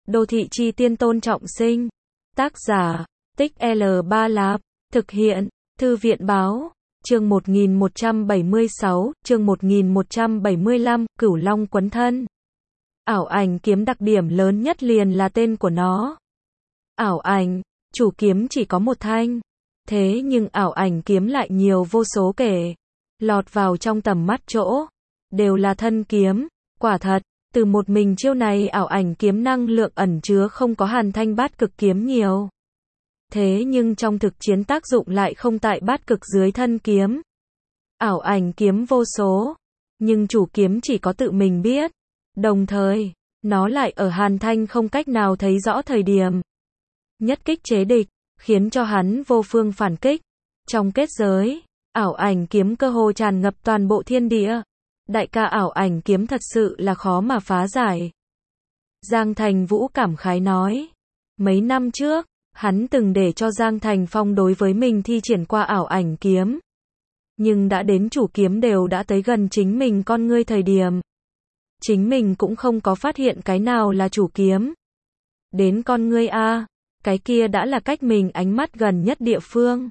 Đô thị chi tiên Tôn Trọng Sinh. Tác giả, Tích L Ba Lạp. Thực hiện, Thư viện Báo. Chương 1176, chương 1175, Cửu Long Quấn Thân. Ảo ảnh kiếm đặc điểm lớn nhất liền là tên của nó. Ảo ảnh, chủ kiếm chỉ có một thanh. Thế nhưng ảo ảnh kiếm lại nhiều vô số kể. Lọt vào trong tầm mắt chỗ. Đều là thân kiếm. Quả thật, từ một mình chiêu này ảo ảnh kiếm năng lượng ẩn chứa không có Hàn Thanh bát cực kiếm nhiều. Thế nhưng trong thực chiến tác dụng lại không tại bát cực dưới thân kiếm. Ảo ảnh kiếm vô số. Nhưng chủ kiếm chỉ có tự mình biết. Đồng thời, nó lại ở Hàn Thanh không cách nào thấy rõ thời điểm. Nhất kích chế địch, khiến cho hắn vô phương phản kích. Trong kết giới, ảo ảnh kiếm cơ hồ tràn ngập toàn bộ thiên địa. Đại ca ảo ảnh kiếm thật sự là khó mà phá giải. Giang Thành Vũ cảm khái nói. Mấy năm trước, hắn từng để cho Giang Thành Phong đối với mình thi triển qua ảo ảnh kiếm. Nhưng đã đến chủ kiếm đều đã tới gần chính mình con ngươi thời điểm. Chính mình cũng không có phát hiện cái nào là chủ kiếm. Đến con ngươi a, cái kia đã là cách mình ánh mắt gần nhất địa phương.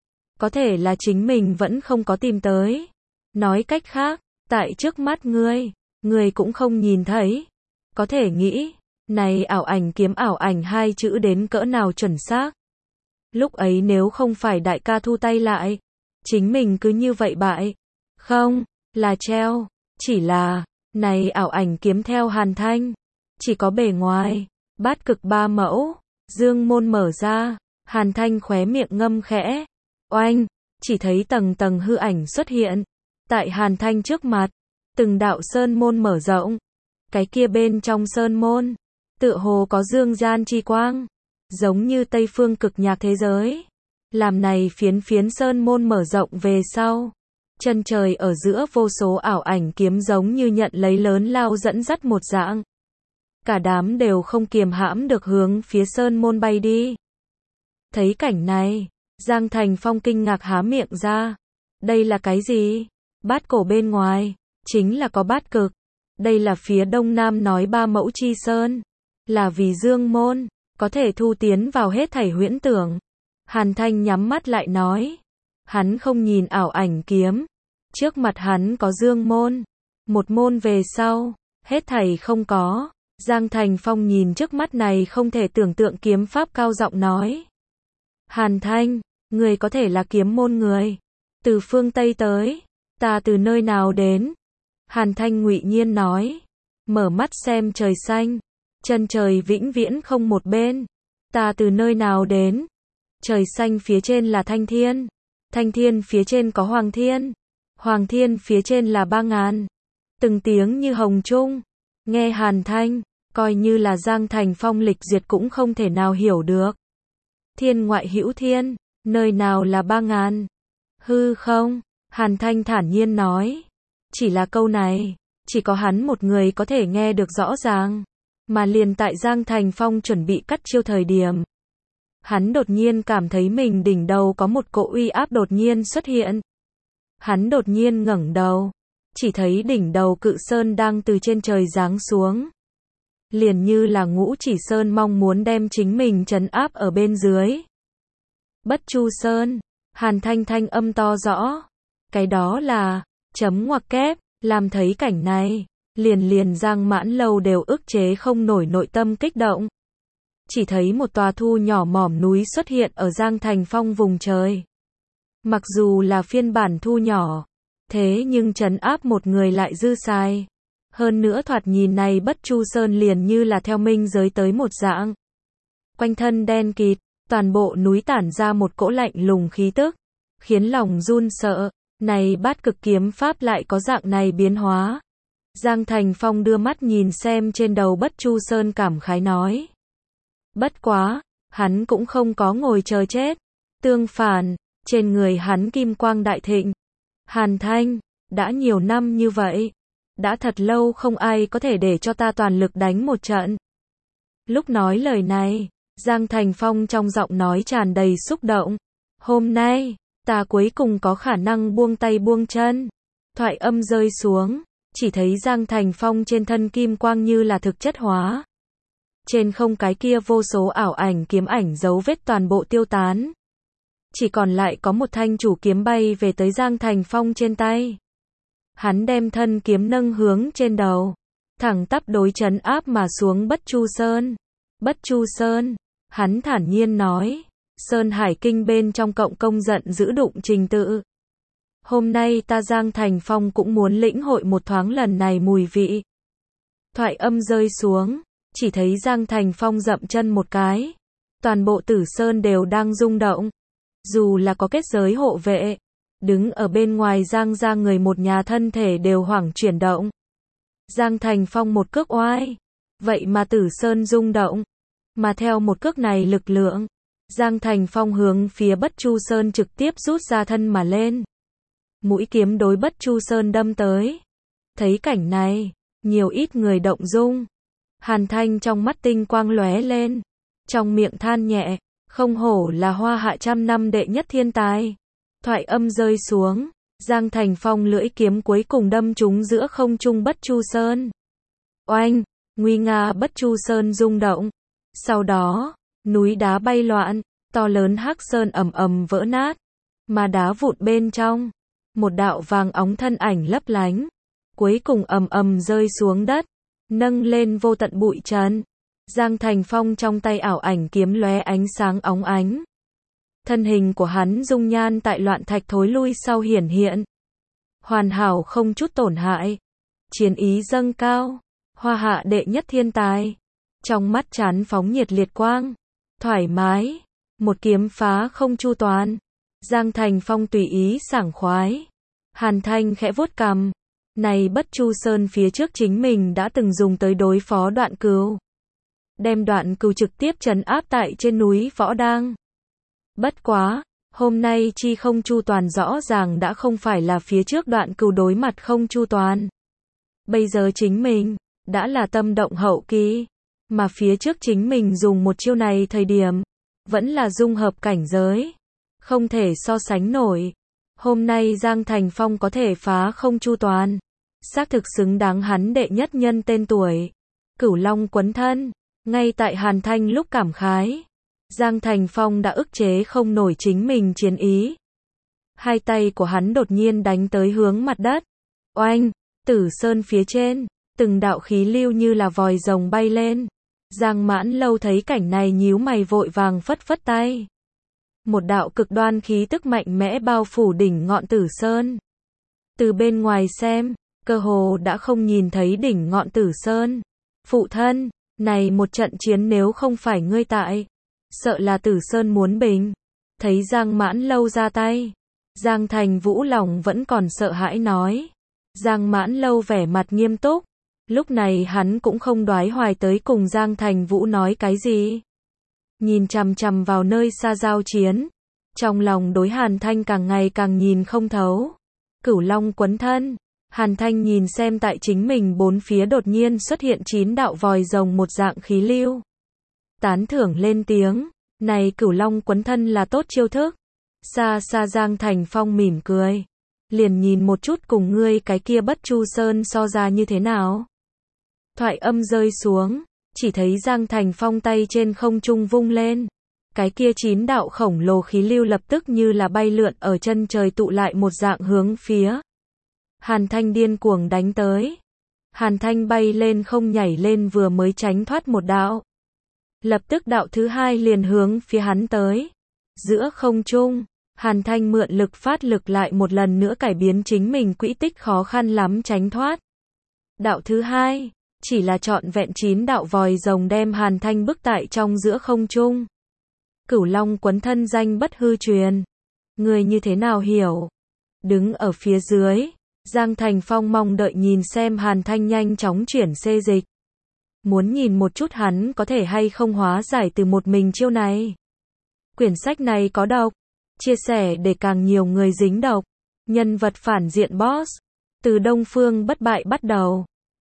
Có thể là chính mình vẫn không có tìm tới. Nói cách khác, tại trước mắt ngươi cũng không nhìn thấy. Có thể nghĩ, này ảo ảnh kiếm ảo ảnh hai chữ đến cỡ nào chuẩn xác. Lúc ấy nếu không phải đại ca thu tay lại, chính mình cứ như vậy bại. Không, là treo, chỉ là, này ảo ảnh kiếm theo Hàn Thanh, chỉ có bề ngoài, bát cực ba mẫu, dương môn mở ra, Hàn Thanh khóe miệng ngâm khẽ, oanh, chỉ thấy tầng tầng hư ảnh xuất hiện, tại Hàn Thanh trước mặt, từng đạo sơn môn mở rộng, cái kia bên trong sơn môn, tựa hồ có dương gian chi quang, giống như Tây phương cực nhạc thế giới. Làm này phiến phiến sơn môn mở rộng về sau, chân trời ở giữa vô số ảo ảnh kiếm giống như nhận lấy lớn lao dẫn dắt một dạng. Cả đám đều không kiềm hãm được hướng phía sơn môn bay đi. Thấy cảnh này, Giang Thành Phong kinh ngạc há miệng ra. Đây là cái gì? Bát cổ bên ngoài, chính là có bát cực. Đây là phía đông nam nói ba mẫu chi sơn. Là vì dương môn, có thể thu tiến vào hết thảy huyễn tưởng. Hàn Thanh nhắm mắt lại nói. Hắn không nhìn ảo ảnh kiếm. Trước mặt hắn có dương môn. Một môn về sau, hết thảy không có. Giang Thành Phong nhìn trước mắt này không thể tưởng tượng kiếm pháp cao giọng nói. Hàn Thanh, người có thể là kiếm môn người. Từ phương Tây tới, ta từ nơi nào đến? Hàn Thanh ngụy nhiên nói. Mở mắt xem trời xanh. Chân trời vĩnh viễn không một bên. Ta từ nơi nào đến? Trời xanh phía trên là Thanh Thiên. Thanh Thiên phía trên có Hoàng Thiên. Hoàng Thiên phía trên là 3000. Từng tiếng như hồng trung. Nghe Hàn Thanh, coi như là Giang Thành Phong lịch duyệt cũng không thể nào hiểu được. Thiên ngoại hữu thiên, nơi nào là 3000? Hư không? Hàn Thanh thản nhiên nói. Chỉ là câu này, chỉ có hắn một người có thể nghe được rõ ràng. Mà liền tại Giang Thành Phong chuẩn bị cắt chiêu thời điểm. Hắn đột nhiên cảm thấy mình đỉnh đầu có một cỗ uy áp đột nhiên xuất hiện. Hắn đột nhiên ngẩng đầu. Chỉ thấy đỉnh đầu cự sơn đang từ trên trời giáng xuống. Liền như là Ngũ Chỉ Sơn mong muốn đem chính mình trấn áp ở bên dưới. Bất Chu Sơn. Hàn Thanh thanh âm to rõ. Cái đó là, chấm ngoặc kép, làm thấy cảnh này. Liền Giang Mãn Lâu đều ức chế không nổi nội tâm kích động. Chỉ thấy một tòa thu nhỏ mỏm núi xuất hiện ở Giang Thành Phong vùng trời. Mặc dù là phiên bản thu nhỏ, thế nhưng trấn áp một người lại dư xài. Hơn nữa thoạt nhìn này Bất Chu Sơn liền như là theo minh giới tới một dạng. Quanh thân đen kịt, toàn bộ núi tản ra một cỗ lạnh lùng khí tức, khiến lòng run sợ. Này bát cực kiếm pháp lại có dạng này biến hóa. Giang Thành Phong đưa mắt nhìn xem trên đầu Bất Chu Sơn cảm khái nói. Bất quá, hắn cũng không có ngồi chờ chết. Tương phản, trên người hắn kim quang đại thịnh. Hàn Thanh, đã nhiều năm như vậy. Đã thật lâu không ai có thể để cho ta toàn lực đánh một trận. Lúc nói lời này, Giang Thành Phong trong giọng nói tràn đầy xúc động. Hôm nay, ta cuối cùng có khả năng buông tay buông chân. Thoại âm rơi xuống. Chỉ thấy Giang Thành Phong trên thân kim quang như là thực chất hóa. Trên không cái kia vô số ảo ảnh kiếm ảnh dấu vết toàn bộ tiêu tán. Chỉ còn lại có một thanh chủ kiếm bay về tới Giang Thành Phong trên tay. Hắn đem thân kiếm nâng hướng trên đầu, thẳng tắp đối trấn áp mà xuống Bất Chu Sơn. Bất Chu Sơn, hắn thản nhiên nói, Sơn Hải Kinh bên trong cộng công giận giữ đụng trình tự. Hôm nay ta Giang Thành Phong cũng muốn lĩnh hội một thoáng lần này mùi vị. Thoại âm rơi xuống, chỉ thấy Giang Thành Phong dậm chân một cái. Toàn bộ Tử Sơn đều đang rung động. Dù là có kết giới hộ vệ, đứng ở bên ngoài Giang ra người một nhà thân thể đều hoảng chuyển động. Giang Thành Phong một cước oai, vậy mà Tử Sơn rung động. Mà theo một cước này lực lượng, Giang Thành Phong hướng phía Bất Chu Sơn trực tiếp rút ra thân mà lên. Mũi kiếm đối Bất Chu Sơn đâm tới. Thấy cảnh này, nhiều ít người động dung. Hàn Thanh trong mắt tinh quang lóe lên, trong miệng than nhẹ, không hổ là Hoa Hạ trăm năm đệ nhất thiên tài. Thoại âm rơi xuống, Giang Thành Phong lưỡi kiếm cuối cùng đâm trúng giữa không trung Bất Chu Sơn. Oanh, nguy nga Bất Chu Sơn rung động. Sau đó, núi đá bay loạn, to lớn Hắc Sơn ầm ầm vỡ nát, mà đá vụn bên trong, một đạo vàng óng thân ảnh lấp lánh, cuối cùng ầm ầm rơi xuống đất, nâng lên vô tận bụi trần. Giang Thành Phong trong tay ảo ảnh kiếm lóe ánh sáng óng ánh. Thân hình của hắn dung nhan tại loạn thạch thối lui sau hiển hiện. Hoàn hảo không chút tổn hại. Chiến ý dâng cao. Hoa Hạ đệ nhất thiên tài. Trong mắt chán phóng nhiệt liệt quang. Thoải mái. Một kiếm phá không chu toàn. Giang Thành Phong tùy ý sảng khoái. Hàn Thanh khẽ vuốt cằm. Này Bất Chu Sơn phía trước chính mình đã từng dùng tới đối phó Đoạn Cừu. Đem Đoạn Cừu trực tiếp trấn áp tại trên núi Võ Đang. Bất quá, hôm nay chi không chu toàn rõ ràng đã không phải là phía trước Đoạn Cừu đối mặt không chu toàn. Bây giờ chính mình, đã là tâm động hậu kỳ, mà phía trước chính mình dùng một chiêu này thời điểm, vẫn là dung hợp cảnh giới. Không thể so sánh nổi. Hôm nay Giang Thành Phong có thể phá không chu toàn. Xác thực xứng đáng hắn đệ nhất nhân tên tuổi. Cửu Long quấn thân. Ngay tại Hàn Thanh lúc cảm khái, Giang Thành Phong đã ức chế không nổi chính mình chiến ý. Hai tay của hắn đột nhiên đánh tới hướng mặt đất. Oanh, Tử Sơn phía trên, từng đạo khí lưu như là vòi rồng bay lên. Giang Mãn Lâu thấy cảnh này nhíu mày vội vàng phất phất tay. Một đạo cực đoan khí tức mạnh mẽ bao phủ đỉnh ngọn Tử Sơn. Từ bên ngoài xem, cơ hồ đã không nhìn thấy đỉnh ngọn Tử Sơn. Phụ thân, này một trận chiến nếu không phải ngươi tại, sợ là Tử Sơn muốn bình. Thấy Giang Mãn Lâu ra tay, Giang Thành Vũ lòng vẫn còn sợ hãi nói. Giang Mãn Lâu vẻ mặt nghiêm túc, lúc này hắn cũng không đoái hoài tới cùng Giang Thành Vũ nói cái gì. Nhìn chằm chằm vào nơi xa giao chiến, trong lòng đối Hàn Thanh càng ngày càng nhìn không thấu. Cửu Long quấn thân. Hàn Thanh nhìn xem tại chính mình bốn phía đột nhiên xuất hiện 9 đạo vòi rồng một dạng khí lưu. Tán thưởng lên tiếng, này Cửu Long quấn thân là tốt chiêu thức. Xa xa Giang Thành Phong mỉm cười. Liền nhìn một chút cùng ngươi cái kia Bất Chu Sơn so ra như thế nào. Thoại âm rơi xuống, chỉ thấy Giang Thành Phong tay trên không trung vung lên. Cái kia 9 đạo khổng lồ khí lưu lập tức như là bay lượn ở chân trời tụ lại một dạng hướng phía Hàn Thanh điên cuồng đánh tới. Hàn Thanh bay lên không nhảy lên vừa mới tránh thoát một đạo. Lập tức đạo thứ hai liền hướng phía hắn tới. Giữa không trung, Hàn Thanh mượn lực phát lực lại một lần nữa cải biến chính mình quỹ tích khó khăn lắm tránh thoát. Đạo thứ hai, chỉ là trọn vẹn 9 đạo vòi rồng đem Hàn Thanh bức tại trong giữa không trung. Cửu Long quấn thân danh bất hư truyền. Người như thế nào hiểu? Đứng ở phía dưới, Giang Thành Phong mong đợi nhìn xem Hàn Thanh nhanh chóng chuyển xê dịch. Muốn nhìn một chút hắn có thể hay không hóa giải từ một mình chiêu này. Quyển sách này có độc. Chia sẻ để càng nhiều người dính độc. Nhân vật phản diện boss. Từ Đông Phương bất bại bắt đầu.